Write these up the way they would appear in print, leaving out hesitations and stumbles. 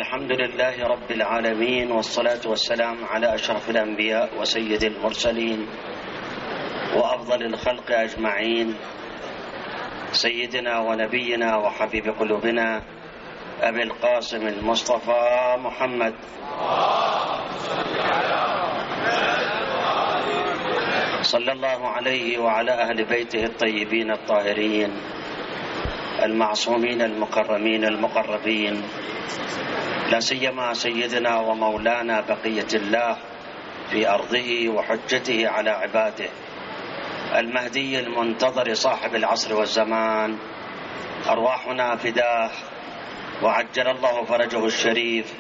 الحمد لله رب العالمين، والصلاة والسلام على أشرف الأنبياء وسيد المرسلين وأفضل الخلق أجمعين، سيدنا ونبينا وحبيب قلوبنا أبي القاسم المصطفى محمد صلى الله عليه وعلى أهل بيته الطيبين الطاهرين المعصومين المكرمين المقربين، لا سيما سيدنا ومولانا بقية الله في أرضه وحجته على عباده، المهدي المنتظر صاحب العصر والزمان، أرواحنا فداه وعجل الله فرجه الشريف.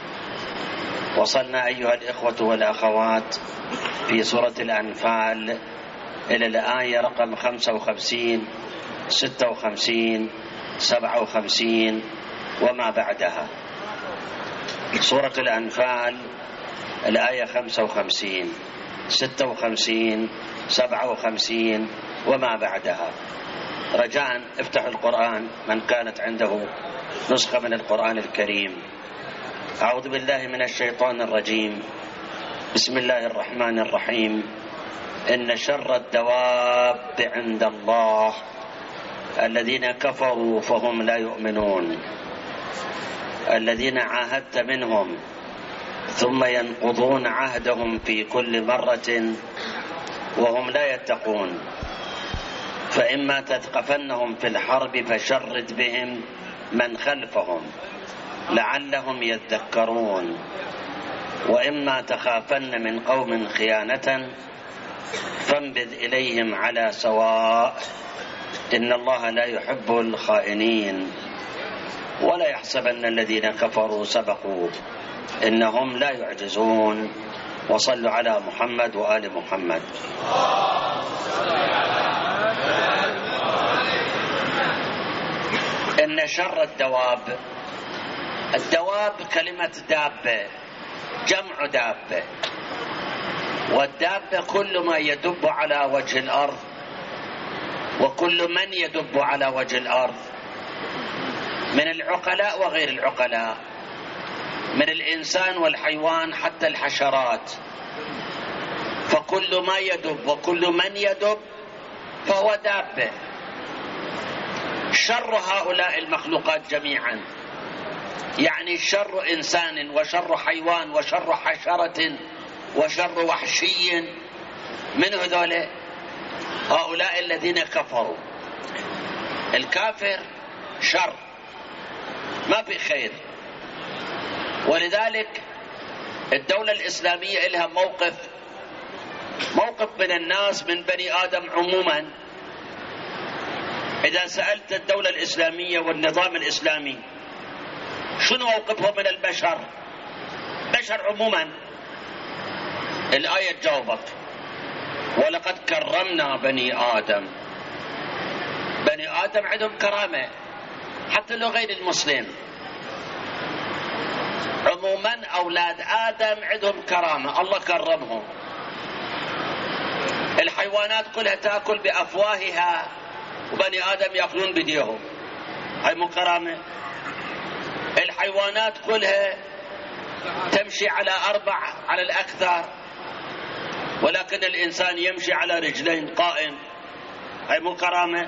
وصلنا أيها الإخوة والأخوات في سورة الأنفال إلى الآية رقم 55 56 57 وما بعدها. سورة الأنفال الآية 55 56 57 وما بعدها. رجاء افتحوا القرآن من كانت عنده نسخة من القرآن الكريم. أعوذ بالله من الشيطان الرجيم. بسم الله الرحمن الرحيم. إن شر الدواب عند الله الذين كفروا فهم لا يؤمنون، الذين عاهدت منهم ثم ينقضون عهدهم في كل مرة وهم لا يتقون، فإما تثقفنهم في الحرب فشرد بهم من خلفهم لعلهم يذكرون، وإما تخافن من قوم خيانة فانبذ إليهم على سواء إن الله لا يحب الخائنين، ولا يحسبن الذين كفروا سبقوا إنهم لا يعجزون. وصلوا على محمد وآل محمد. إن شر الدواب، الدواب كلمة دابة، جمع دابة، والدابة كل ما يدب على وجه الأرض وكل من يدب على وجه الأرض من العقلاء وغير العقلاء، من الإنسان والحيوان حتى الحشرات، فكل ما يدب وكل من يدب فهو دابة. شر هؤلاء المخلوقات جميعا، يعني شر إنسان وشر حيوان وشر حشرة وشر وحشي، من هؤلاء الذين كفروا. الكافر شر، ما في خير. ولذلك الدولة الإسلامية لها موقف من الناس، من بني آدم عموما. إذا سألت الدولة الإسلامية والنظام الإسلامي شنو موقفهم من البشر، بشر عموما، الآية تجاوبك: ولقد كرمنا بني آدم. بني آدم عندهم كرامة حتى لو غير المسلم، عموما أولاد آدم عندهم كرامة، الله كرمهم. الحيوانات كلها تأكل بأفواهها وبني آدم يأكلون بديهم، هاي مو كرامة؟ الحيوانات كلها تمشي على 4 على الأكثر، ولكن الإنسان يمشي على رجلين قائم، هاي مو كرامة؟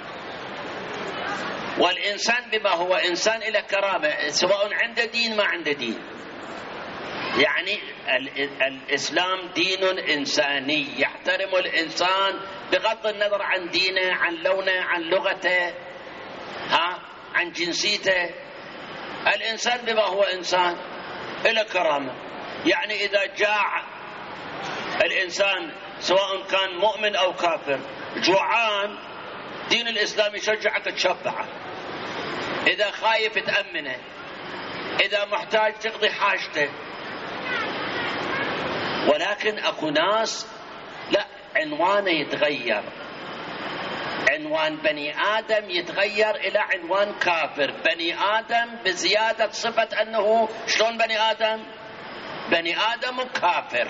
والإنسان بما هو إنسان إلى كرامة، سواء عنده دين ما عنده دين. يعني الإسلام دين إنساني يحترم الإنسان بغض النظر عن دينه، عن لونه، عن لغته، عن جنسيته. الإنسان بما هو إنسان إلى كرامة. يعني إذا جاع الإنسان سواء كان مؤمن أو كافر، جوعان، دين الإسلام يشجعك تشبعه، إذا خايف تأمنه، إذا محتاج تقضي حاجته. ولكن أكو ناس لا، عنوانه يتغير، عنوان بني آدم يتغير إلى عنوان كافر. بني آدم بزيادة صفة أنه شلون بني آدم؟ بني آدم كافر،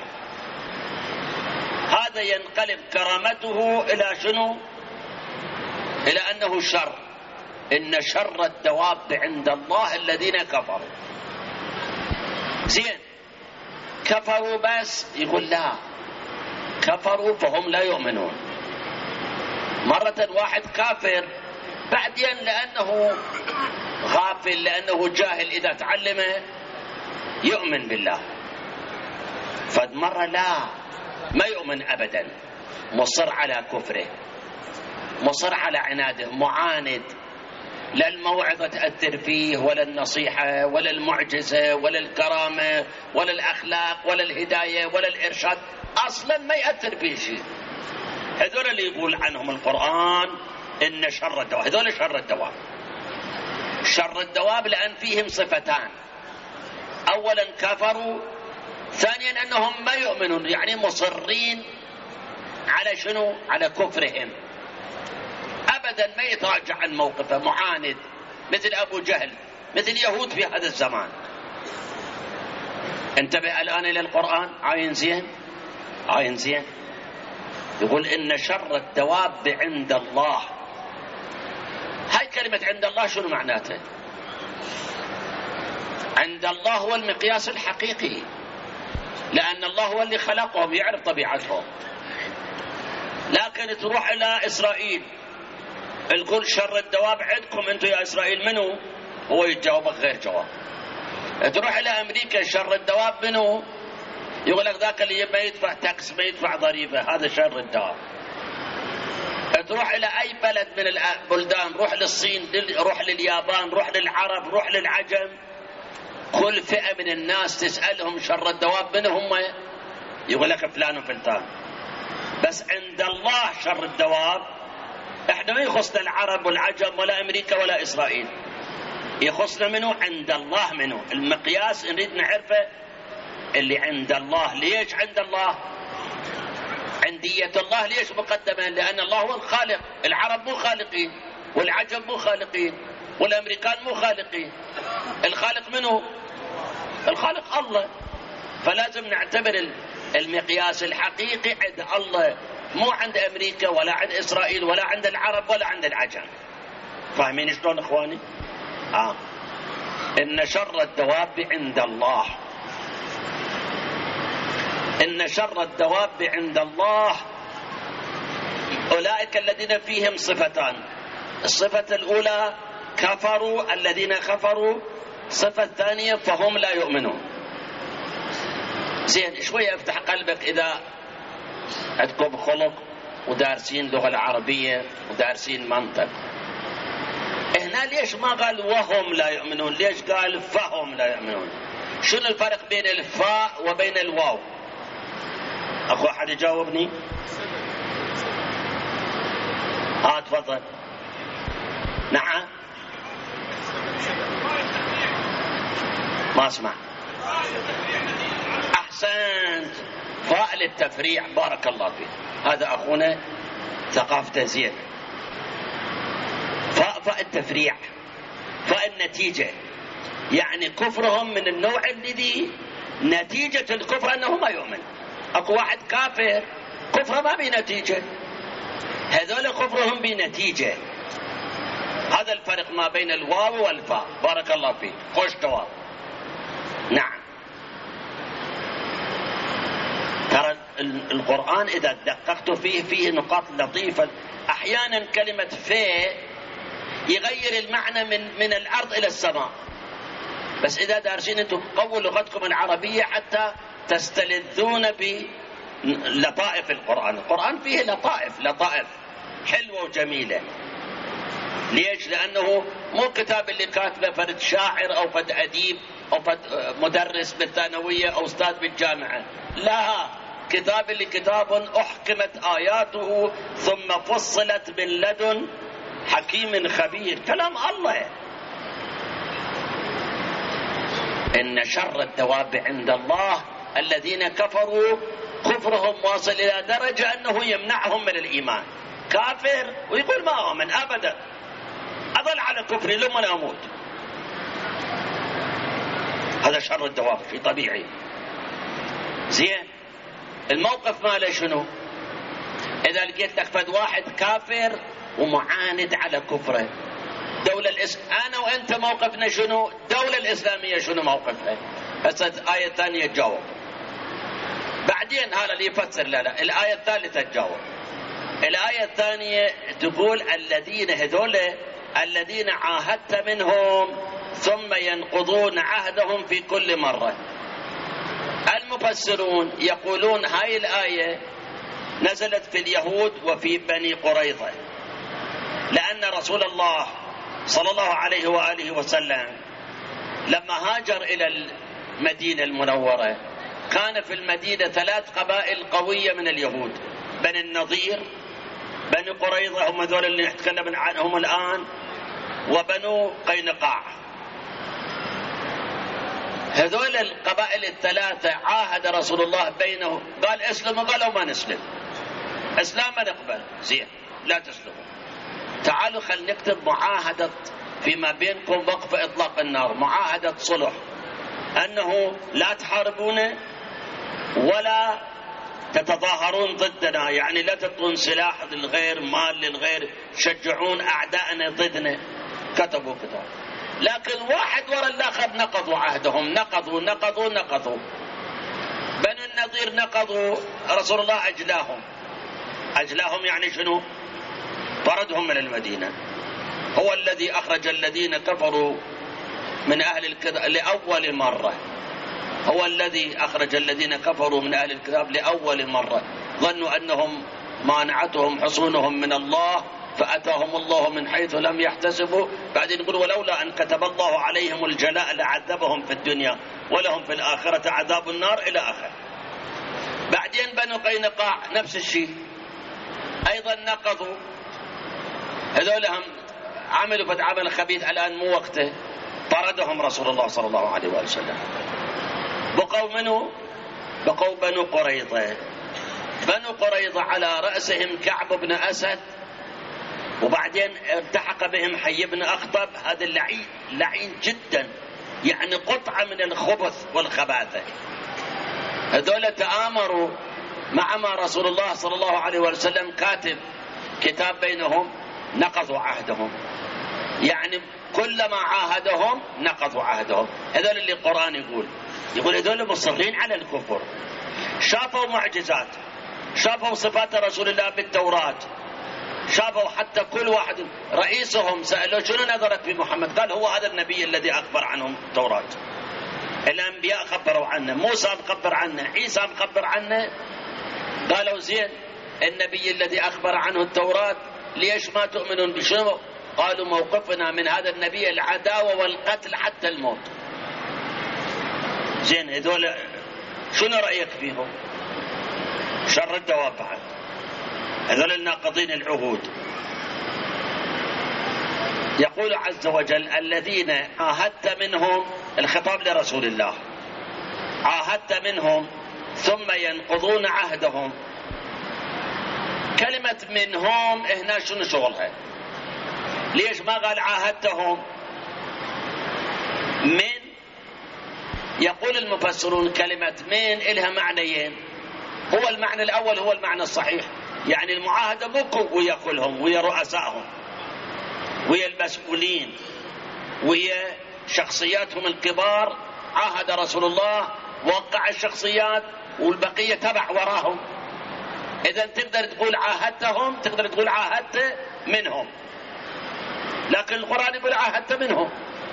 هذا ينقلب كرامته إلى شنو؟ إلى أنه شر. إن شر الدواب عند الله الذين كفروا. زين كفروا بس، يقول لا، كفروا فهم لا يؤمنون. مرة واحد كافر بعدين لأنه غافل، لأنه جاهل، إذا تعلم يؤمن بالله. فمرة لا، ما يؤمن أبدا، مصر على كفره، مصر على عناده، معاند. لا الموعظة تأثر فيه، ولا النصيحة، ولا المعجزة، ولا الكرامة، ولا الأخلاق، ولا الهداية، ولا الإرشاد، أصلا ما يأثر فيه شيء. هذول اللي يقول عنهم القرآن إن شر الدواب، هذول شر الدواب. شر الدواب لأن فيهم صفتان: أولا كفروا، ثانيا أنهم ما يؤمنون، يعني مصرين على شنو؟ على كفرهم، أبدا ما يتراجع عن موقفه، معاند، مثل أبو جهل، مثل يهود في هذا الزمان. انتبه الآن إلى القرآن، عاين زين، عاين زين. يقول إن شر الدواب عند الله. هاي كلمة عند الله شنو معناتها؟ عند الله هو المقياس الحقيقي، لأن الله هو اللي خلقهم، يعرف طبيعتهم. لكن تروح إلى إسرائيل الكل شر الدواب عندكم أنتم يا إسرائيل منو؟ هو يتجاوبك غير جواب. تروح إلى أمريكا شر الدواب منو؟ يقول لك ذاك اللي ما يدفع تاكس، ما يدفع ضريبة، هذا شر الدواب. تروح إلى أي بلد من البلدان، روح للصين، روح لليابان، روح للعرب، روح للعجم، كل فئة من الناس تسألهم شر الدواب من هم؟ يقول لك فلان وفلان. بس عند الله شر الدواب احنا ما يخصنا العرب والعجم ولا أمريكا ولا إسرائيل، يخصنا منه عند الله. منه المقياس نريد نعرفه اللي عند الله. ليش عند الله؟ عندية الله ليش مقدمة؟ لأن الله هو الخالق. العرب مو خالقين، والعجم مو خالقين، والأمريكان مو خالقين. الخالق منه؟ الخالق الله. فلازم نعتبر المقياس الحقيقي عند الله، مو عند أمريكا ولا عند إسرائيل ولا عند العرب ولا عند العجم. فاهمين شلون إخواني؟ إن شر الدواب عند الله، إن شر الدواب عند الله أولئك الذين فيهم صفتان. الصفة الأولى كفروا، الذين كفروا. الصفة الثانية فهم لا يؤمنون. زين شوية افتح قلبك إذا عندكم خلق ودارسين لغة العربية ودارسين منطق. هنا ليش ما قال وهم لا يؤمنون؟ ليش قال فهم لا يؤمنون؟ شنو الفرق بين الفاء وبين الواو؟ أخو أحد يجاوبني؟ تفضل. نعم ما اسمع. أحسنت، فاء للتفريع، بارك الله فيك. هذا أخونا ثقافته زين. فاء التفريع، فاء النتيجة، يعني كفرهم من النوع الذي نتيجة الكفر أنه ما يؤمن. أكو واحد كافر كفره ما بنتيجة، هذول كفرهم بنتيجة. هذا الفرق ما بين الواو والفاء. بارك الله فيك، خوش جواب. نعم، ترى القرآن إذا دققت فيه نقاط لطيفة. أحيانا كلمة فاء يغير المعنى من الأرض إلى السماء. بس إذا دارسين أنتم قووا لغتكم العربية حتى تستلذون بلطائف القرآن. القرآن فيه لطائف حلوة وجميلة. ليش؟ لأنه مو كتاب اللي كاتبه فرد شاعر أو فرد أديب أو فرد مدرس بالثانوية أو أستاذ بالجامعة. لا، كتاب اللي كتاب أحكمت آياته ثم فصلت من لدن حكيم خبير. كلام الله. إن شر الدواب عند الله الذين كفروا، كفرهم واصل إلى درجة أنه يمنعهم من الإيمان. كافر ويقول ما أؤمن أبدا، أظل على كفري لما أموت. هذا شر الدواب في طبيعي. زين الموقف ماله شنو؟ إذا لقيت لك فد واحد كافر ومعاند على كفره، أنا وأنت موقفنا شنو؟ الدولة الإسلامية شنو موقفها؟ هسه الآية الثانية تجاوب، بعدين هذا اللي يفسر. لا الآية الثالثة تجاوب. الآية الثانية تقول الذين هذول الذين عاهدت منهم ثم ينقضون عهدهم في كل مرة. المفسرون يقولون هاي الآية نزلت في اليهود وفي بني قريظة، لأن رسول الله صلى الله عليه وآله وسلم لما هاجر إلى المدينة المنورة كان في المدينة 3 قبائل قوية من اليهود: بني النضير، بني قريظة هم ذول اللي نتكلم عنهم الآن، وبنو قينقاع. هذول القبائل ال3 عاهد رسول الله بينهم، قال اسلموا، قالوا ما نسلم، اسلام ما نقبل، زين لا تسلموا، تعالوا خل نكتب معاهدة فيما بينكم وقف إطلاق النار، معاهدة صلح، أنه لا تحاربون ولا تتظاهرون ضدنا، يعني لا تعطون سلاح للغير، مال للغير، تشجعون أعدائنا ضدنا. كتبوا كتاب، لكن واحد وراء الآخر نقضوا عهدهم، نقضوا. بنو النضير نقضوا، رسول الله أجلاهم يعني شنو؟ طردهم من المدينة. هو الذي أخرج الذين كفروا من أهل الكتاب لأول مرة، هو الذي أخرج الذين كفروا من أهل الكتاب لأول مرة، ظنوا أنهم مانعتهم حصونهم من الله فأتاهم الله من حيث لم يحتسبوا. بعدين يقول ولولا أن كتب الله عليهم الجلاء لعذبهم في الدنيا ولهم في الآخرة عذاب النار إلى آخر. بعدين بنو قينقاع نفس الشيء أيضا نقضوا، هذول هم عملوا فتعمل خبيث، الآن مو وقته، طردهم رسول الله صلى الله عليه وسلم. بقوا منه؟ بقوا بنو قريظة. بنو قريظة على رأسهم كعب بن أسد، وبعدين التحق بهم حي بن أخطب، هذا لعين جدا، يعني قطعة من الخبث والخباثة. هذول تآمروا مع ما رسول الله صلى الله عليه وسلم كاتب كتاب بينهم، نقضوا عهدهم، يعني كلما عاهدهم نقضوا عهدهم. هذول اللي القرآن يقول هذول مصرين على الكفر، شافوا معجزات، شافوا صفات رسول الله بالتوراة، شافوا حتى كل واحد رئيسهم سألوا شنو نظرك في محمد؟ قال هو هذا النبي الذي أخبر عنهم التوراة. الأنبياء خبروا عنه، موسى مخبر عنه، عيسى مخبر عنه. قالوا زين النبي الذي أخبر عنه التوراة ليش ما تؤمنون بشنو؟ قالوا موقفنا من هذا النبي العداوة والقتل حتى الموت. زين هذول شنو رأيك فيهم؟ شر الدوافع، هذول الناقضين العهود. يقول عز وجل الذين عاهدت منهم، الخطاب لرسول الله، عاهدت منهم ثم ينقضون عهدهم. كلمة منهم هنا شنو شغلها؟ ليش ما قال عاهدتهم؟ من، يقول المفسرون كلمة من إلها معنيين، هو المعنى الأول هو المعنى الصحيح، يعني المعاهدة مو ويا كلهم، ويا رؤسائهم، ويا المسؤولين، ويا شخصياتهم الكبار. عاهد رسول الله، وقع الشخصيات، والبقية تبع وراهم. إذا تقدر تقول عاهدتهم، تقدر تقول عاهدت منهم، لكن القرآن يقول عاهدت منهم.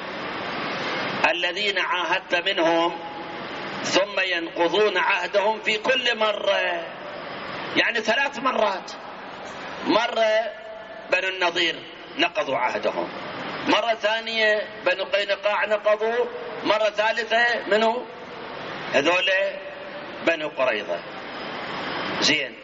الذين عاهدت منهم ثم ينقضون عهدهم في كل مرة، يعني 3 مرات. مرة بنو النضير نقضوا عهدهم، مرة ثانية بنو قينقاع نقضوا، مرة ثالثة منو؟ هذول بنو قريظة. زين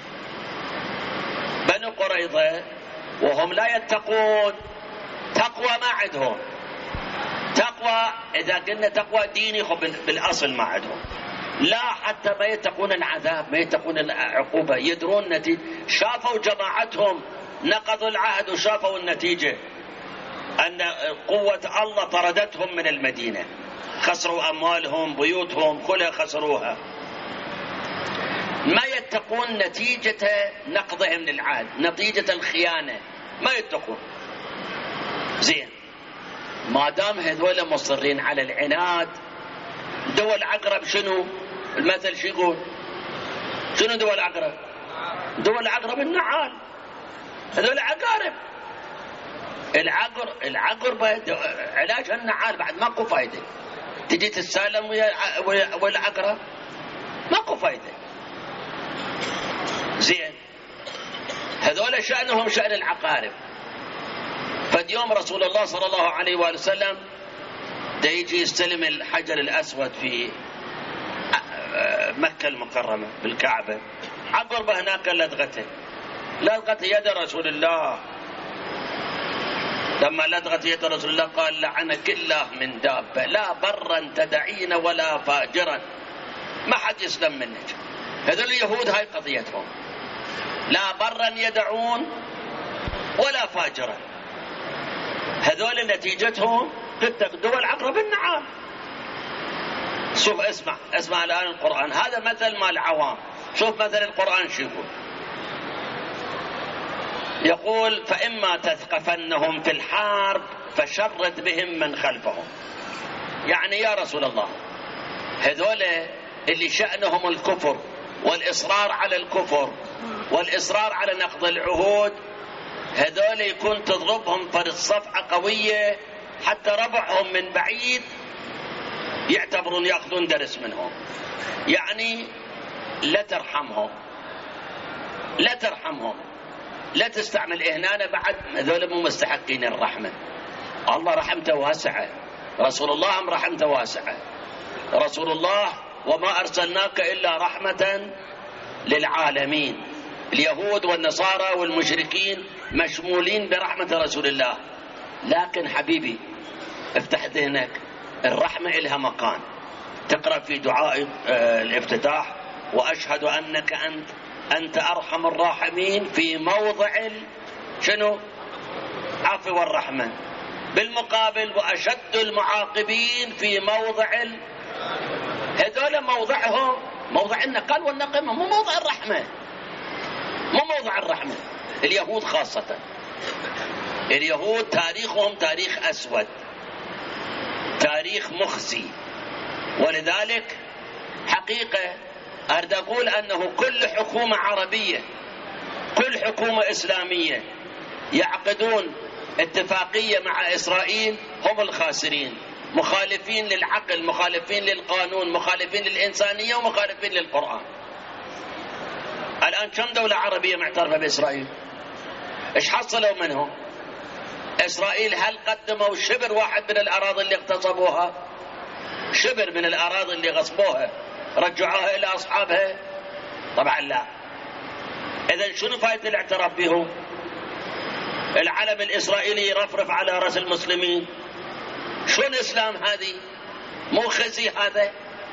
بنو قريظة وهم لا يتقون، تقوى ما عندهم، تقوى إذا قلنا تقوى ديني بالأصل ما عندهم، لا حتى ما يتقون العذاب، ما يتقون العقوبة، يدرون نتيجة. شافوا جماعتهم نقضوا العهد وشافوا النتيجة، أن قوة الله طردتهم من المدينة، خسروا أموالهم، بيوتهم كلها خسروها. ما يتقون نتيجة نقضهم للعهد، نتيجة الخيانة، ما يتقون. زين ما دام هذول مصرين على العناد، دول عقرب شنو المثل شو يقول؟ شنو دول عقرب؟ دول عقرب النعال، هذول عقارب. العقرب علاجها النعال، بعد ماكو فايده. تجي تتسالم ويا العقرب ماكو فايده. زين، هذول شأنهم شأن العقارب. فاليوم رسول الله صلى الله عليه وآله وسلم دا يجي يستلم الحجر الأسود في مكة المكرمة بالكعبة، عقرب هناك لدغته يد رسول الله. لما لدغت يد رسول الله قال لعنك الله من دابة لا برا تدعين ولا فاجرا، ما حد يسلم منك. هذول اليهود هاي قضيتهم، لا برا يدعون ولا فاجرا. هذول نتيجتهم دول عقرب النعام. شوف اسمع الآن القرآن، هذا مثل مال العوام. شوف مثل القرآن شو يقول. يقول فإما تثقفنهم في الحرب فشرد بهم من خلفهم. يعني يا رسول الله هذول اللي شأنهم الكفر والإصرار على الكفر والإصرار على نقض العهود، هذول يكون تضربهم فرد صفعة قوية حتى ربعهم من بعيد يعتبرون يأخذون درس منهم. يعني لا ترحمهم، لا تستعمل إهانة، بعد هذول مو مستحقين الرحمة. الله رحمته واسعة، رسول الله رحمته واسعة. رسول الله وما أرسلناك إلا رحمة للعالمين. اليهود والنصارى والمشركين مشمولين برحمة رسول الله. لكن حبيبي افتح ذهنك، الرحمة إلها مكان. تقرأ في دعاء الافتتاح وأشهد أنك أنت أرحم الراحمين في موضع شنو؟ عفو والرحمة. بالمقابل وأشد المعاقبين في موضع هذول موضعهم موضع النقل والنقمة، مو موضع الرحمة، مو موضع الرحمة. اليهود خاصة، اليهود تاريخهم تاريخ أسود، تاريخ مخزي. ولذلك حقيقة أريد أقول أنه كل حكومة عربية، كل حكومة إسلامية يعقدون اتفاقية مع إسرائيل هم الخاسرين، مخالفين للعقل، مخالفين للقانون، مخالفين للإنسانية، ومخالفين للقرآن. الآن كم دولة عربية معترفة بإسرائيل؟ إيش حصلوا منهم؟ إسرائيل هل قدموا شبر واحد من الأراضي اللي اغتصبوها؟ شبر من الأراضي اللي غصبوها رجعوها إلى أصحابها؟ طبعا لا. إذن شنو فائدة الاعتراف بهم؟ العلم الإسرائيلي يرفرف على رأس المسلمين. شو الإسلام هذه؟ مو خزي هذا؟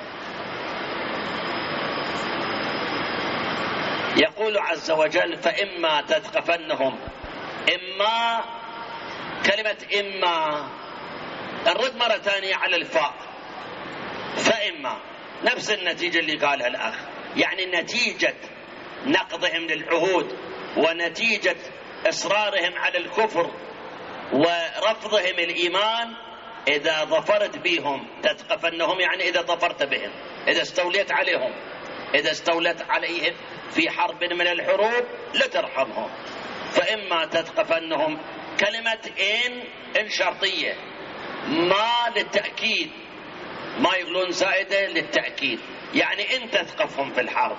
يقول عز وجل فإما تثقفنهم. إما، كلمة إما نرد مرة ثانية على الفاء. فإما نفس النتيجة اللي قالها الأخ، يعني نتيجة نقضهم للعهود ونتيجة إصرارهم على الكفر ورفضهم الإيمان، إذا ظفرت بهم تثقفنهم، يعني إذا ظفرت بهم، إذا استوليت عليهم، إذا استولت عليهم في حرب من الحروب لا ترحمهم. فإما تثقفنهم، كلمة إن شرطية، ما للتأكيد، ما يقولون زائدة للتأكيد، يعني إن تثقفهم في الحرب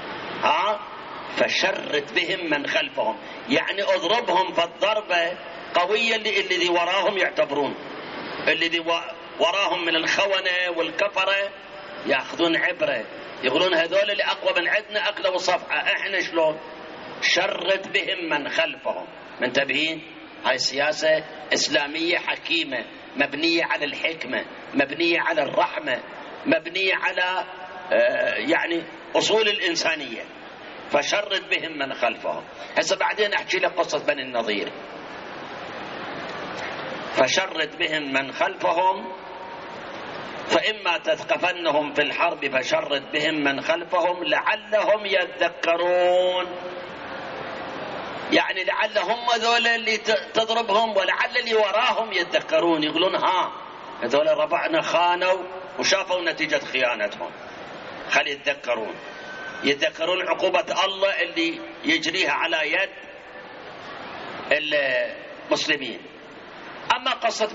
فشرد بهم من خلفهم، يعني اضربهم فالضربة قوية اللي وراهم يعتبرون، اللي وراهم من الخونة والكفرة يأخذون عبرة، يقولون هذول اللي أقوى من عندنا أكلوا صفحة، إحنا شلون؟ شرد بهم من خلفهم. منتبهين؟ هاي سياسة إسلامية حكيمة مبنية على الحكمة، مبنية على الرحمة، مبنية على يعني أصول الإنسانية. فشرد بهم من خلفهم. هسه بعدين أحكي لك قصة بني النضير. فشرد بهم من خلفهم. فإما تثقفنهم في الحرب فشرد بهم من خلفهم لعلهم يذكرون، يعني لعل هم ذول اللي تضربهم ولعل اللي وراهم يتذكرون، يقولون هذول ربعنا خانوا وشافوا نتيجة خيانتهم. خلي يتذكرون عقوبة الله اللي يجريها على يد المسلمين. أما قصة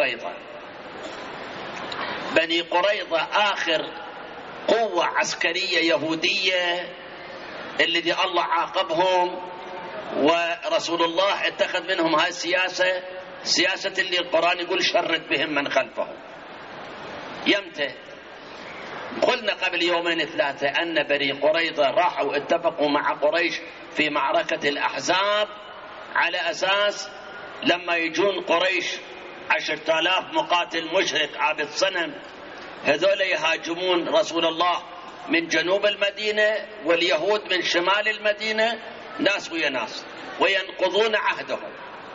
بني قريظة آخر قوة عسكرية يهودية الذي الله عاقبهم، ورسول الله اتخذ منهم هاي السياسة اللي القرآن يقول شرد بهم من خلفهم. يمتى؟ قلنا قبل يومين ثلاثة أن بني قريظة راحوا اتفقوا مع قريش في معركة الأحزاب على أساس لما يجون قريش 10,000 مقاتل مشرك عابد صنم، هذول يهاجمون رسول الله من جنوب المدينة واليهود من شمال المدينة، ناس ويا ناس، وينقضون عهدهم.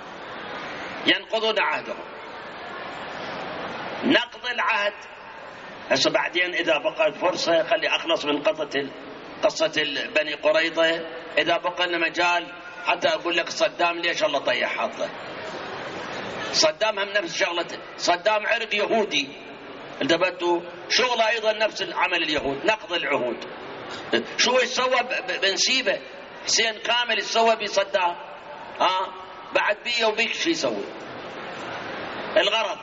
نقض العهد. هسه بعدين إذا بقت فرصة خلي أخلص من قصة بني قريظة. إذا بقى لنا مجال حتى أقول لك صدام ليش الله طيح حظه. صدام هم نفس شغلة، صدام عرق يهودي، انتبهتوا؟ شغله أيضا نفس العمل اليهود، نقض العهود. شو يسوى بنسيبه؟ حسين كامل يسوى بصدام، بعد بيه وبيك شو يسوي؟ الغرض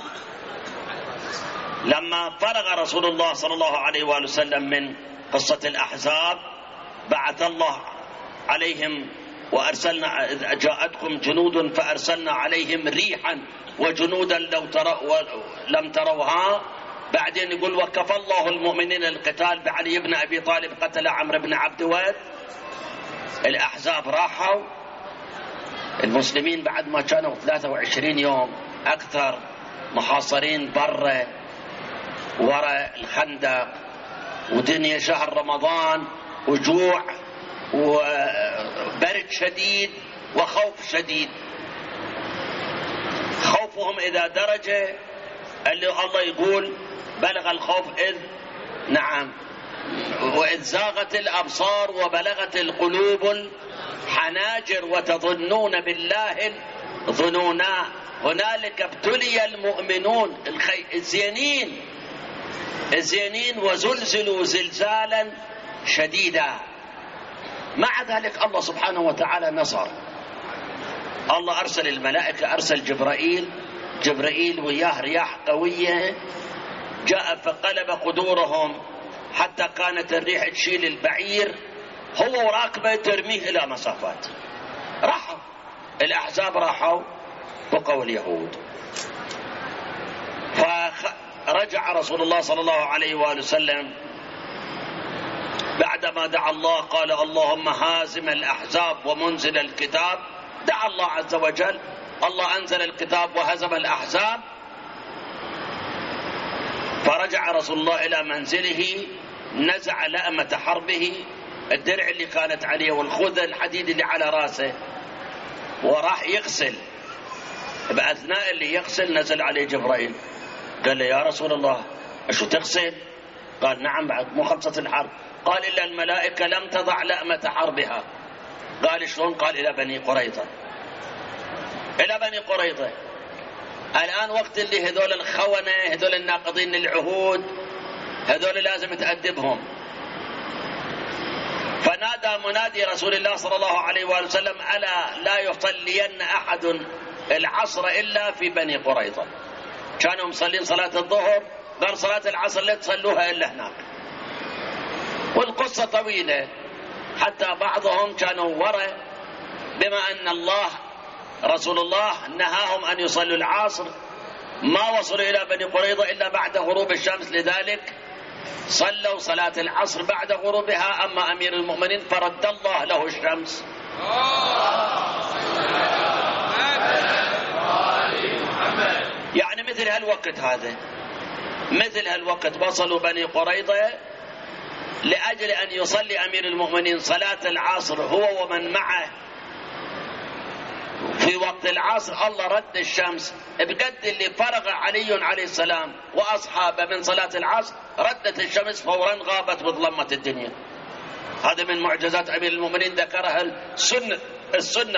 لما فرغ رسول الله صلى الله عليه وآله وسلم من قصة الأحزاب بعث الله عليهم وأرسلنا جاءتكم جنود فأرسلنا عليهم ريحا وجنودا لم تروها. بعدين يقول وكفى الله المؤمنين القتال بعلي بن أبي طالب قتل عمرو بن عبد ود. الأحزاب راحوا، المسلمين بعد ما كانوا 23 يوم أكثر محاصرين برا وراء الخندق، ودنيا شهر رمضان وجوع وبرد شديد وخوف شديد. خوفهم إذا درجة اللي الله يقول بلغ الخوف وإذ زاغت الأبصار وبلغت القلوب الحناجر وتظنون بالله الظنونا هنالك ابتلي المؤمنون الزينين وزلزلوا زلزالا شديدا. مع ذلك الله سبحانه وتعالى نصر. الله أرسل الملائكة، أرسل جبرائيل وياه رياح قوية جاء فقلب قدورهم حتى كانت الريح تشيل البعير هو وراكبه ترميه إلى مسافات. راحوا الأحزاب، راحوا بقوا اليهود. فرجع رسول الله صلى الله عليه وآله وسلم بعدما دعا الله قال اللهم هازم الأحزاب ومنزل الكتاب. دعا الله عز وجل، الله أنزل الكتاب وهزم الأحزاب. فرجع رسول الله إلى منزله، نزع لأمة حربه، الدرع اللي كانت عليه والخوذة الحديد اللي على راسه، وراح يغسل. بأثناء اللي يغسل نزل عليه جبرائيل قال له يا رسول الله شو تغسل؟ قال نعم بعد مو خلصت الحرب. قال إلا الملائكة لم تضع لأمة حربها. قال شلون؟ قال إلى بني قريظة. الآن وقت اللي هذول الخونة، هذول الناقضين للعهود، هذول لازم تأدبهم. فنادى منادي رسول الله صلى الله عليه وآله وسلم ألا لا يصلين أحد العصر إلا في بني قريظة. كانوا مصلين صلاة الظهر، قال صلاة العصر لا تصلوها إلا هناك. والقصة طويلة حتى بعضهم كانوا وراء، بما أن رسول الله نهاهم أن يصلوا العصر، ما وصلوا إلى بني قريظة إلا بعد غروب الشمس، لذلك صلوا صلاة العصر بعد غروبها. أما أمير المؤمنين فرد الله له الشمس. يعني مثل هالوقت وصلوا بني قريظة لأجل أن يصلي أمير المؤمنين صلاة العصر هو ومن معه. في وقت العصر الله رد الشمس بقد اللي فرغ علي عليه السلام وأصحابه من صلاة العصر، ردت الشمس فورا، غابت بظلمة الدنيا. هذا من معجزات أمير المؤمنين ذكرها السنة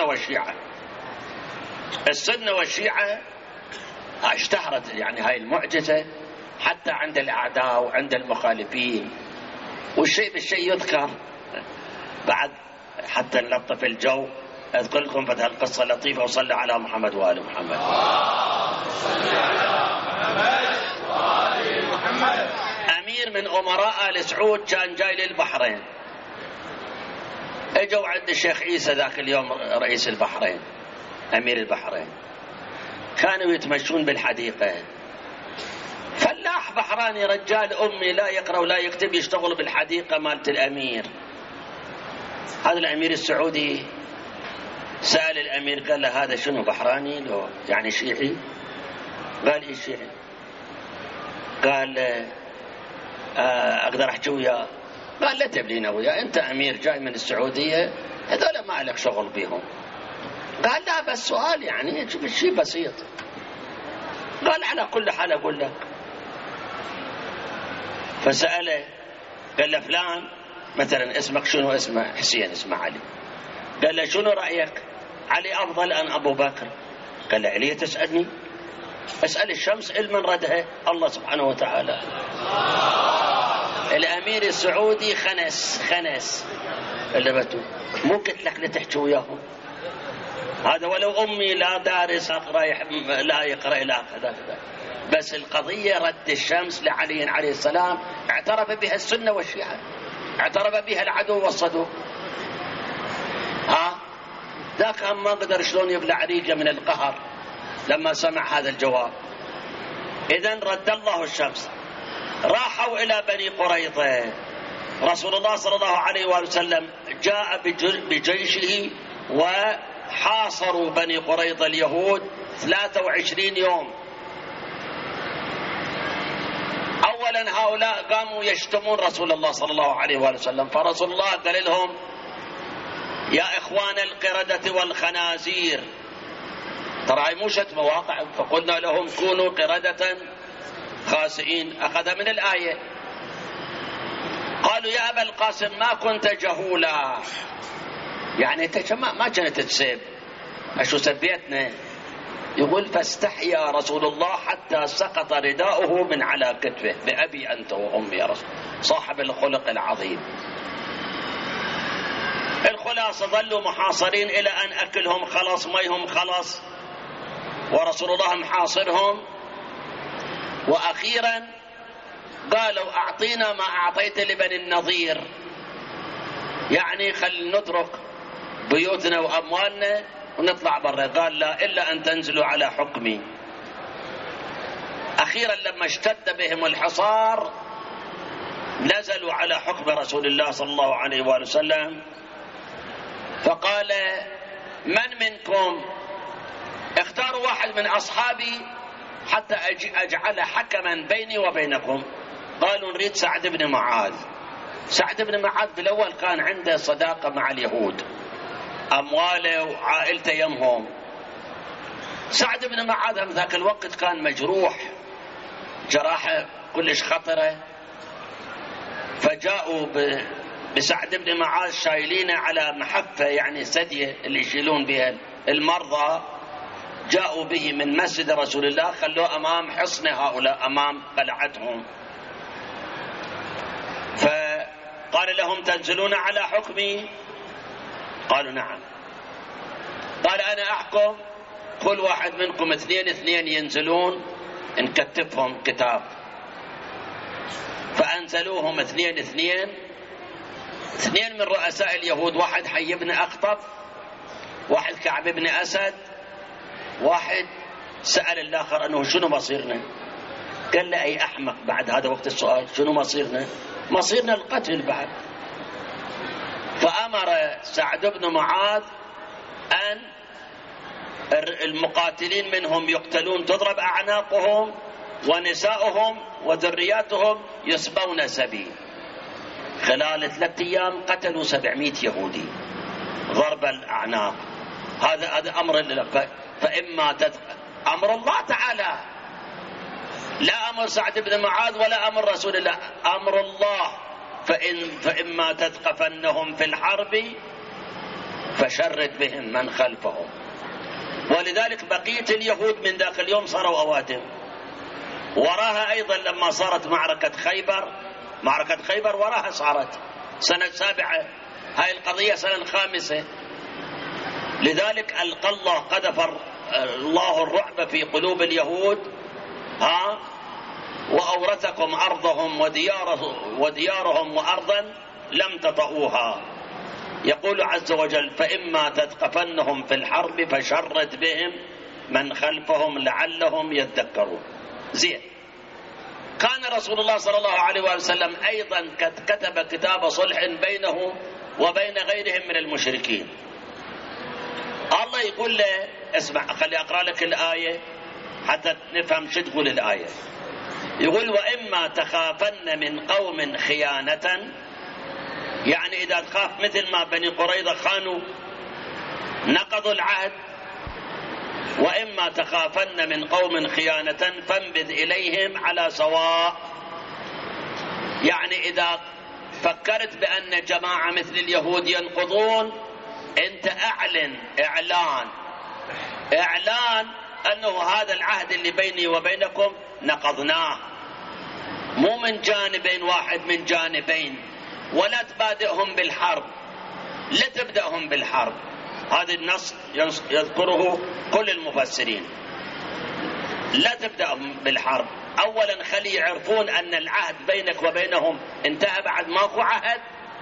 والشيعة اشتهرت يعني هاي المعجزة حتى عند الأعداء وعند المخالفين، والشيء بالشيء يذكر. بعد حتى نلطف الجو أذكر لكم فتح القصة لطيفة، وصلوا على محمد وآل محمد. أمير من أمراء آل سعود كان جاي للبحرين، اجوا عند الشيخ عيسى ذاك اليوم رئيس البحرين أمير البحرين، كانوا يتمشون بالحديقة، فلاح بحراني رجال أمي لا يقرأ ولا يكتب يشتغل بالحديقة مالت الأمير. هذا الأمير السعودي سأل الأمير قال له هذا شنو بحراني لو يعني شيعي؟ قال إيه شيعي؟ قال أقدر أحكي وياه؟ قال لا تبلينا وياه، أنت أمير جاي من السعودية، هذول ما لك شغل بيهم. قال لا بس سؤال يعني شيء بسيط. قال على كل حال أقول لك. فسأله قال له فلان مثلا اسمك شنو؟ اسمه حسين. اسمه علي. قال له شنو رأيك؟ علي أفضل أم أبو بكر؟ قال له علي تسألني؟ أسأل الشمس علما ردها الله سبحانه وتعالى. الأمير السعودي خنس اللي مو قلت لك لتحكي وياهم؟ هذا ولو أمي لا دارس لا يقرأ لا كذا، بس القضية رد الشمس لعلي عليه السلام اعترف بها السنة والشيعة، اعترف بها العدو والصدوق. ذاك ما قدر شلون يبلع ريقه من القهر لما سمع هذا الجواب. إذن رد الله الشمس. راحوا إلى بني قريظة، رسول الله صلى الله عليه وآله وسلم جاء بجيشه وحاصروا بني قريظة اليهود 23 يوم. أولا هؤلاء قاموا يشتمون رسول الله صلى الله عليه وآله وسلم، فرسول الله قال لهم يا إخوان القردة والخنازير، ترى هاي مو شتم واقع، فقلنا لهم كونوا قردة خاسئين، أخذ من الآية. قالوا يا أبا القاسم ما كنت جهولا، يعني أنت ما كنت تسب، أشو سبيتنا؟ يقول فاستحيا رسول الله حتى سقط رداؤه من على كتفه، بأبي أنت وأمي يا رسول، صاحب الخلق العظيم. الخلاصة ظلوا محاصرين إلى أن أكلهم خلص، ميهم خلص، ورسول الله محاصرهم. وأخيرا قالوا أعطينا ما أعطيت لبني النظير، يعني خل نترك بيوتنا وأموالنا ونطلع برا. قال لا إلا أن تنزلوا على حكمي. أخيرا لما اشتد بهم الحصار نزلوا على حكم رسول الله صلى الله عليه وآله وسلم، فقال من منكم اختاروا واحد من أصحابي حتى أجعل حكما بيني وبينكم. قالوا نريد سعد بن معاذ. سعد بن معاذ بالأول كان عنده صداقة مع اليهود، أمواله وعائلته يمهم. سعد بن معاذ ذاك الوقت كان مجروح جراحة كلش خطرة، فجاءوا بسعد بن معاذ شايلينه على محفة يعني سدية اللي يشيلون بها المرضى، جاءوا به من مسجد رسول الله خلوه أمام حصن هؤلاء، أمام قلعتهم. فقال لهم تنزلون على حكمي؟ قالوا نعم. قال أنا أحكم، كل واحد منكم اثنين ينزلون نكتفهم كتاب. فأنزلوهم اثنين من رؤساء اليهود، واحد حي بن أخطب، واحد كعب بن أسد، واحد سأل الآخر أنه شنو مصيرنا؟ قال له أي أحمق بعد هذا وقت السؤال، شنو مصيرنا؟ مصيرنا القتل بعد. فأمر سعد بن معاذ أن المقاتلين منهم يقتلون، تضرب أعناقهم، ونساؤهم وذرياتهم يسبون سبي. خلال 3 أيام قتلوا 700 يهودي ضرب الأعناق. هذا أمر الله، فإما أمر الله تعالى، لا أمر سعد بن معاذ ولا أمر رسول الله، أمر الله. فإما تثقفنهم في الحرب فشرد بهم من خلفهم. ولذلك بقية اليهود من ذاك اليوم صاروا أوادم، وراها أيضا لما صارت معركة خيبر وراها صارت سنة 7، هاي القضية سنة 5. لذلك ألقى الله قذف الله الرعب في قلوب اليهود، وأورثكم أرضهم وديارهم وأرضا لم تطئوها. يقول عز وجل: فإما تثقفنهم في الحرب فشرد بهم من خلفهم لعلهم يذكرون. زين. كان رسول الله صلى الله عليه وسلم أيضا كتب كتاب صلح بينه وبين غيرهم من المشركين. الله يقول له اسمع، خلي أقرأ لك الآية حتى نفهم شو تقول الآية. يقول: وإما تخافن من قوم خيانة، يعني إذا تخاف مثل ما بني قريظة خانوا نقضوا العهد، وإما تخافن من قوم خيانة فانبذ إليهم على سواء. يعني إذا فكرت بأن جماعة مثل اليهود ينقضون، أنت إعلان أنه هذا العهد اللي بيني وبينكم نقضناه، مو من جانبين واحد، من جانبين. ولا تبادئهم بالحرب، لا تبدأهم بالحرب. هذا النص يذكره كل المفسرين. لا تبدأهم بالحرب. أولا خلي يعرفون أن العهد بينك وبينهم انتهى، بعد ماكو عهد.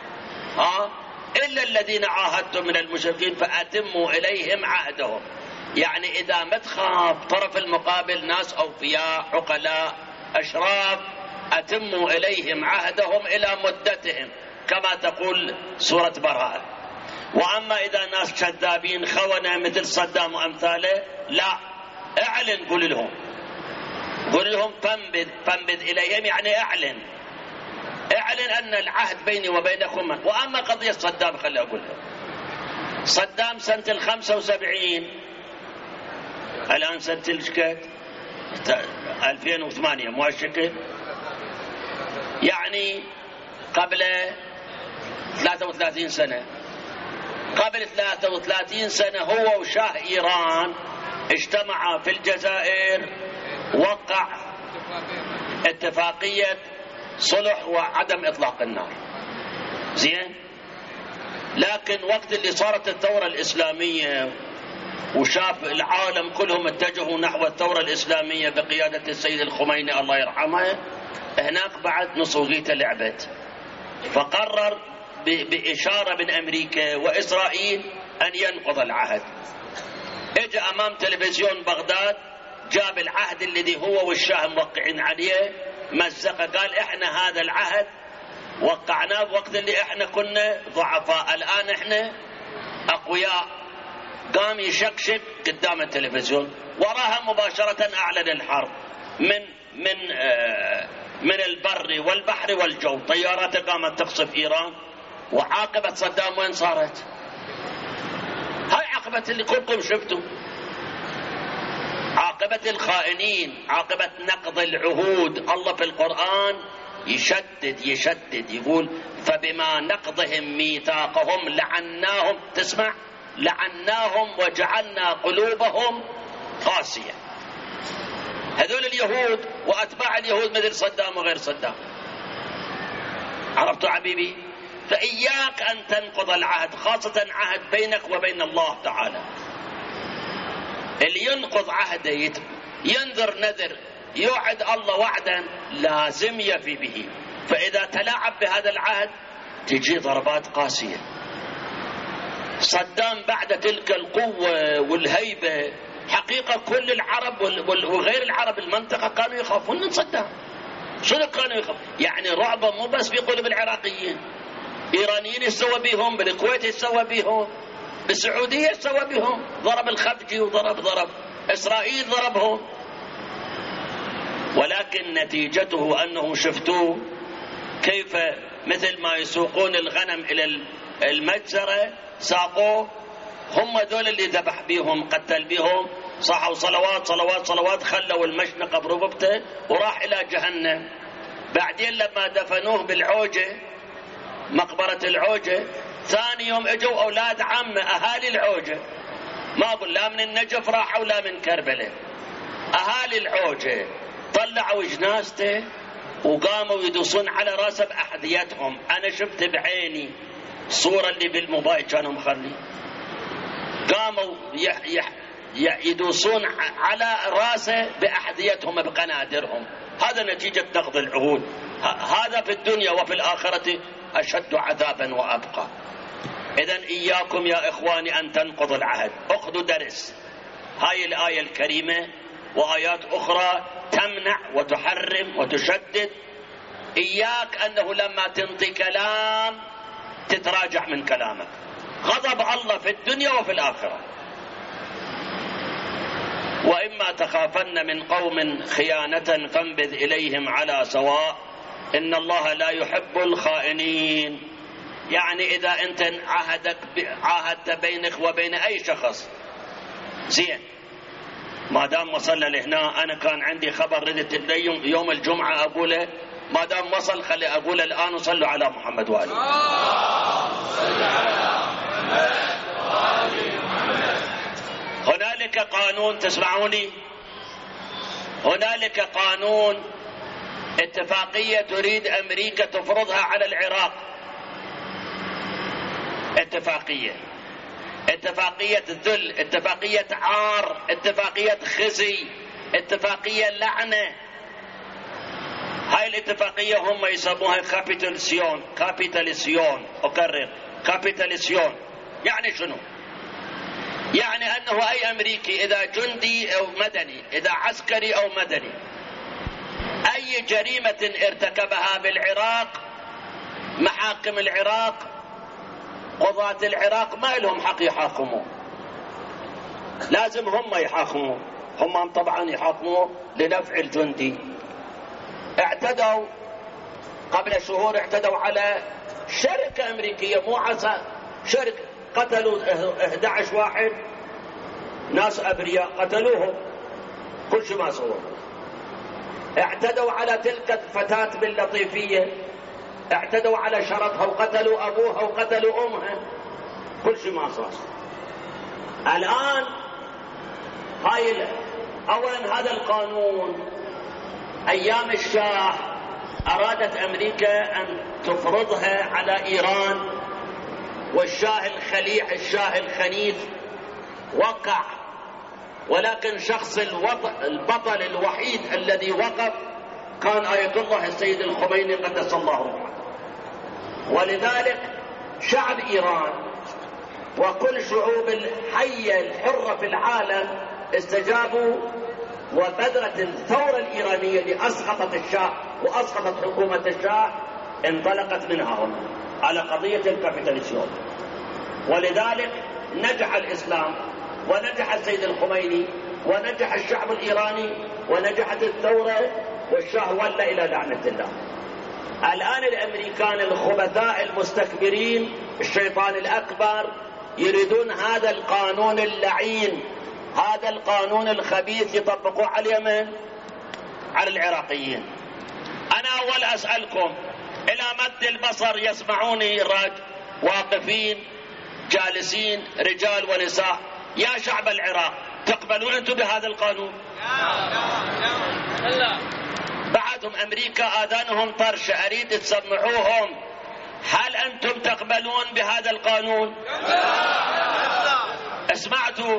إلا الذين عاهدتم من المشركين فأتموا إليهم عهدهم. يعني إذا ما تخاف طرف المقابل ناس أوفياء عقلاء أشراف، أتموا إليهم عهدهم إلى مدتهم كما تقول سورة براءة. وأما إذا ناس كذابين خونة مثل صدام وأمثاله، لا، اعلن، قل لهم فانبذ إليهم، يعني اعلن أن العهد بيني وبينكم. وأما قضية صدام خلي أقولها، صدام سنة 75، الآن سنة 2008 مو هالشكل، يعني قبل 33 سنة. قبل 33 سنة هو وشاه إيران اجتمعا في الجزائر، وقع اتفاقية صلح وعدم إطلاق النار. زين. لكن وقت اللي صارت الثورة الإسلامية وشاف العالم كلهم اتجهوا نحو الثورة الإسلامية بقيادة السيد الخميني الله يرحمه، هناك بعد نصوغيته لعبت، فقرر بإشارة من أمريكا وإسرائيل أن ينقض العهد. اجى أمام تلفزيون بغداد، جاب العهد الذي هو والشاه موقعين عليه، مزقه، قال: احنا هذا العهد وقعناه بوقت اللي احنا كنا ضعفاء، الآن احنا أقوياء. قام يشكشك قدام التلفزيون، وراها مباشرة أعلن الحرب من البر والبحر والجو. طيارات قامت تقصف إيران. وعاقبة صدام وين صارت؟ هاي عاقبة اللي كلكم شفتوا، عاقبة الخائنين، عاقبة نقض العهود. الله في القرآن يشدد يقول: فبما نقضهم ميثاقهم لعناهم، تسمع، لعناهم وجعلنا قلوبهم قاسية. هذول اليهود وأتباع اليهود مثل صدام وغير صدام. عرفتوا حبيبي؟ فإياك أن تنقض العهد، خاصة عهد بينك وبين الله تعالى. اللي ينقض عهده ينذر نذر، يوعد الله وعدا لازم يفي به. فإذا تلاعب بهذا العهد تجي ضربات قاسية. صدام بعد تلك القوة والهيبة، حقيقة كل العرب وغير العرب المنطقة كانوا يخافون من صدام. شنو كانوا يخافون؟ يعني رعبة مو بس في قلوب العراقيين، إيرانيين يسوى بهم، بالكويت يسوى بهم، بالسعودية يسوى بهم، ضرب الخفجي وضرب إسرائيل ضربهم. ولكن نتيجته أنه شفتوه كيف مثل ما يسوقون الغنم إلى المجزرة ساقوه. هم ذول اللي ذبح بيهم، قتل بيهم، صحوا صلوات، خلوا المشنقة برقبته وراح إلى جهنم. بعدين لما دفنوه بالعوجة، مقبرة العوجة، ثاني يوم اجوا أولاد عم أهالي العوجة، ما أقول لا من النجف راحوا لا من كربلاء، أهالي العوجة طلعوا جنازته وقاموا يدوسون على راسه بأحذيتهم. أنا شفت بعيني الصورة اللي بالموبايل كانوا مخلي، قاموا يدوسون على راسه بأحذيتهم بقنادرهم. هذا نتيجة نقض العهود، هذا في الدنيا وفي الآخرة أشد عذابا وأبقى. إذن إياكم يا إخواني أن تنقضوا العهد، أخذوا درس. هاي الآية الكريمة وآيات أخرى تمنع وتحرم وتشدد. إياك أنه لما تنطي كلام تتراجع من كلامك، غضب الله في الدنيا وفي الآخرة. وإما تخافن من قوم خيانة فانبذ إليهم على سواء إن الله لا يحب الخائنين. يعني إذا أنت عاهدت بينك وبين أي شخص زين، ما دام وصل لهنا، أنا كان عندي خبر ردت يوم الجمعة أقوله، ما دام وصل خلي أقوله الآن، وصلوا على محمد وآله. هنالك قانون، تسمعوني، هنالك قانون اتفاقية تريد أمريكا تفرضها على العراق. اتفاقية ذل، اتفاقية عار، اتفاقية خزي، اتفاقية لعنة. هاي الاتفاقية هم يسموها كابيتاليسيون، أكرر كابيتاليسيون. يعني شنو؟ يعني أنه أي أمريكي إذا جندي أو مدني، إذا عسكري أو مدني، أي جريمة ارتكبها بالعراق، محاكم العراق، قضاة العراق ما لهم حق يحاكموه، لازم هم يحاكموه. هم طبعا يحاكموه لنفع الجندي. اعتدوا قبل شهور، اعتدوا على شركة أمريكية، مو عسى، شركة، قتلوا 11 واحد، ناس أبرياء قتلوهم، كل شيء ما سووا. اعتدوا على تلك الفتاة باللطيفية، اعتدوا على شرطها وقتلوا أبوها وقتلوا أمها، كل شيء ما صار. الآن أولا هذا القانون أيام الشاه أرادت أمريكا أن تفرضها على إيران، والشاه الخليع، الشاه الخنيف وقع، ولكن شخص البطل الوحيد الذي وقف كان آية الله السيد الخميني قدس الله روحه. ولذلك شعب إيران وكل شعوب الحية الحرة في العالم استجابوا، وبذرة الثورة الإيرانية اللي أسقطت الشاه وأسقطت حكومة الشاه انطلقت منها هنا على قضية الكابيتاليزيون. ولذلك نجح الإسلام ونجح السيد الخميني ونجح الشعب الإيراني ونجحت الثورة، والشاه ولى إلى لعنة الله. الآن الأمريكان الخبثاء المستكبرين، الشيطان الأكبر، يريدون هذا القانون اللعين، هذا القانون الخبيث يطبقوه على اليمن، على العراقيين. أنا أول أسألكم إلى مد البصر يسمعوني واقفين جالسين رجال ونساء، يا شعب العراق تقبلون أنتم بهذا القانون؟ لا. بعدهم أمريكا آذانهم طرشة، أريد تسمعوهم، هل أنتم تقبلون بهذا القانون؟ اسمعتوا؟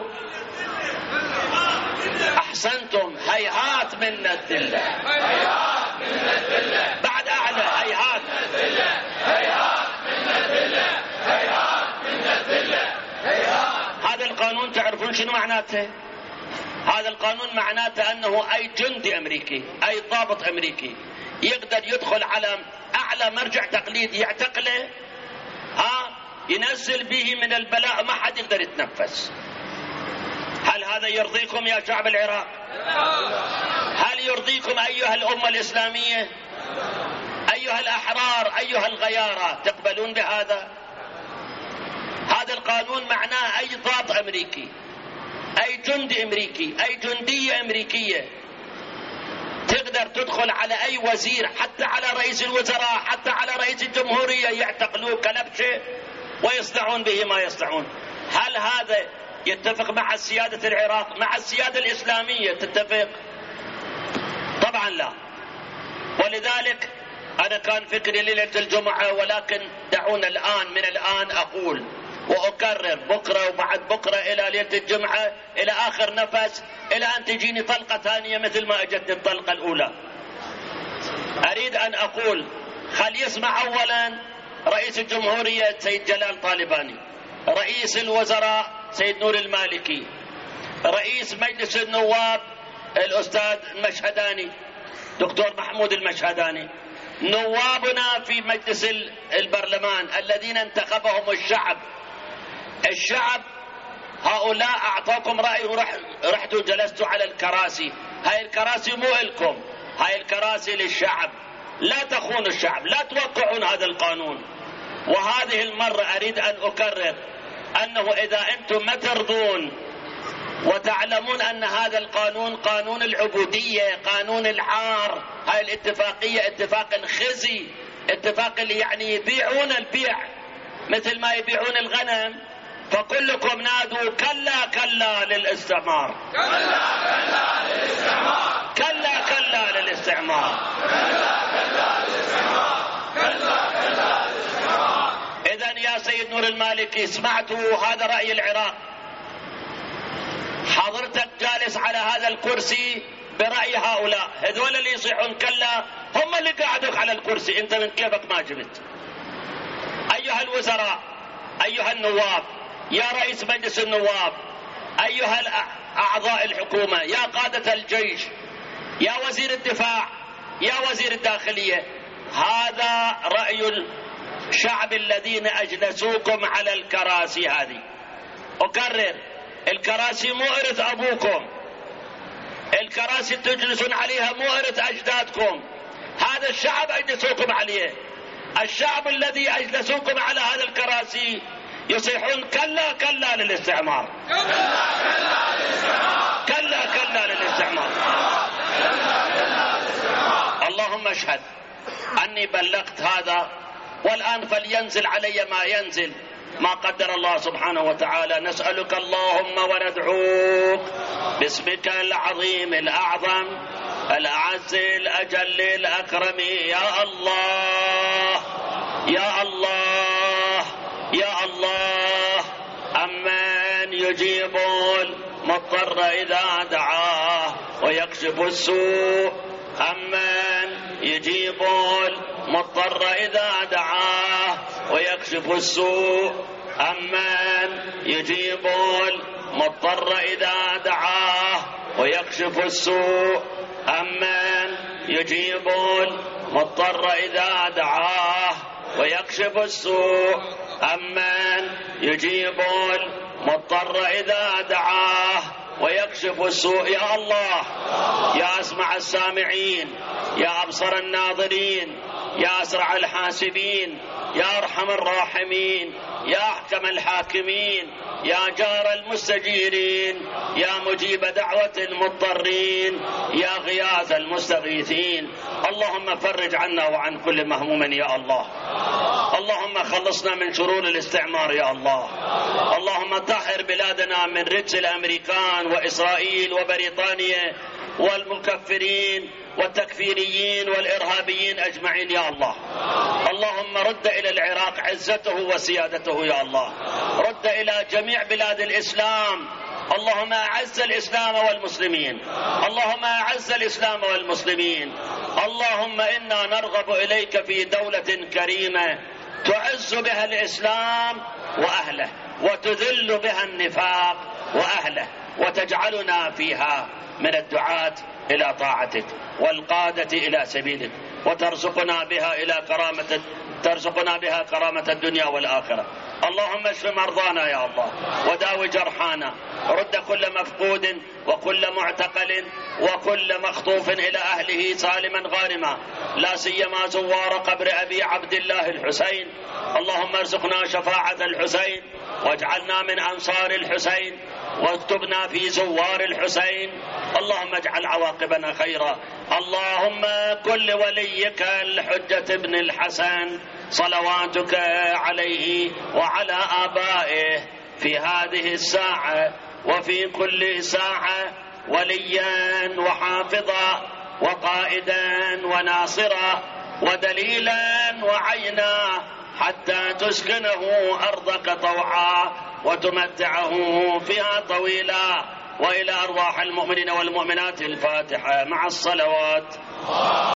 أحسنتم، هيهات من الذلة، هيهات من الذلة، بعد أعلى، هيهات من الذلة، هيهات من الذلة، هيهات من الذلة، هيهات. هذا القانون تعرفون شنو معناته؟ هذا القانون معناته أنه أي جندي أمريكي، أي ضابط أمريكي يقدر يدخل على أعلى مرجع تقليدي يعتقله، ينزل به من البلاء، ما حد يقدر يتنفس. هل هذا يرضيكم يا شعب العراق؟ هل يرضيكم أيها الأمة الإسلامية؟ أيها الأحرار، أيها الغيارى، تقبلون بهذا؟ هذا القانون معناه أي ضابط أمريكي، أي جندي أمريكي، أي جندية أمريكية تقدر تدخل على أي وزير، حتى على رئيس الوزراء، حتى على رئيس الجمهورية، يعتقلوه كلبشة ويصنعون به ما يصنعون. هل هذا يتفق مع سيادة العراق، مع السيادة الإسلامية تتفق؟ طبعا قطعا لا. ولذلك أنا كان فكري ليلة الجمعة، ولكن دعونا الآن من الآن أقول وأكرر بكرة وبعد بكرة إلى ليلة الجمعة إلى آخر نفس، إلى أن تجيني طلقة ثانية مثل ما أجتني الطلقة الأولى. أريد أن أقول خل يسمع أولا رئيس الجمهورية سيد جلال طالباني، رئيس الوزراء سيد نور المالكي، رئيس مجلس النواب الأستاذ المشهداني دكتور محمود المشهداني، نوابنا في مجلس البرلمان الذين انتخبهم الشعب هؤلاء أعطاكم رأي ورحتوا جلستوا على الكراسي. هاي الكراسي مو إلكم، هاي الكراسي للشعب. لا تخونوا الشعب، لا توقعون هذا القانون. وهذه المرة أريد أن أكرر أنه إذا أنتم ما ترضون وتعلمون أن هذا القانون قانون العبودية، قانون العار، هاي الاتفاقية اتفاق الخزي، اتفاق اللي يعني يبيعون البيع مثل ما يبيعون الغنم، فكلكم نادوا كلا كلا للاستعمار، كلا كلا للاستعمار، كلا كلا للاستعمار، كلا كلا للاستعمار، كلا كلا للاستعمار. إذن يا سيد نور المالكي سمعتوا هذا رأي العراق، حضرتك جالس على هذا الكرسي برأي هؤلاء، هذول اللي يصيحون كلا هم اللي قاعدوك على الكرسي، انت من كيفك ما جبت. ايها الوزراء، ايها النواب، يا رئيس مجلس النواب، ايها اعضاء الحكومة، يا قادة الجيش، يا وزير الدفاع، يا وزير الداخلية، هذا رأي الشعب الذين اجلسوكم على الكراسي هذه. اكرر، الكراسي مو إرث أبوكم، الكراسي تجلسون عليها مو إرث أجدادكم، هذا الشعب أجلسوكم عليه. الشعب الذي أجلسوكم على هذا الكراسي يصيحون كلا كلا للاستعمار، كلا كلا للاستعمار، كلا كلا للاستعمار. اللهم اشهد أني بلغت هذا، والآن فلينزل علي ما ينزل، ما قدر الله سبحانه وتعالى. نسألك اللهم وندعوك باسمك العظيم الأعظم الأعز الأجل الأكرم، يا الله يا الله يا الله، أمن يجيب المضطر إذا دعاه ويكشف السوء، أمن يجيب المضطر إذا دعاه ويكشف السوء، أمن يجيب المضطر إذا دعاه ويكشف السوء، أمن يجيب المضطر إذا دعاه ويكشف السوء، أمن يجيب المضطر إذا دعاه ويكشف السوء. يا الله، يا أسمع السامعين، يا أبصر الناظرين، يا أسرع الحاسبين، يا أرحم الراحمين، يا أحكم الحاكمين، يا جار المستجيرين، يا مجيب دعوة المضطرين، يا غياث المستغيثين. اللهم فرج عنا وعن كل مهموم يا الله. اللهم خلصنا من شرور الاستعمار يا الله. اللهم طهر بلادنا من رجس الأمريكان وإسرائيل وبريطانيا والمكفرين والتكفيريين والإرهابيين أجمعين يا الله. اللهم رد إلى العراق عزته وسيادته يا الله، رد إلى جميع بلاد الإسلام. اللهم أعز الإسلام والمسلمين، اللهم أعز الإسلام والمسلمين. اللهم إنا نرغب إليك في دولة كريمة تعز بها الإسلام وأهله، وتذل بها النفاق وأهله، وتجعلنا فيها من الدعاة إلى طاعتك والقادة إلى سبيلك، وترزقنا بها كرامة الدنيا والآخرة. اللهم اشف مرضانا يا الله، وداوي جرحانا، رد كل مفقود وكل معتقل وكل مخطوف إلى أهله سالما غانما، لا سيما زوار قبر أبي عبد الله الحسين. اللهم ارزقنا شفاعة الحسين، واجعلنا من أنصار الحسين، واكتبنا في زوار الحسين. اللهم اجعل عواقبنا خيرا. اللهم كل وليك الحجة ابن الحسن صلواتك عليه وعلى آبائه في هذه الساعة وفي كل ساعة وليا وحافظا وقائدا وناصرا ودليلا وعينا، حتى تسكنه أرضك طوعا وتمتعه فيها طويلا. وإلى أرواح المؤمنين والمؤمنات الفاتحة مع الصلوات.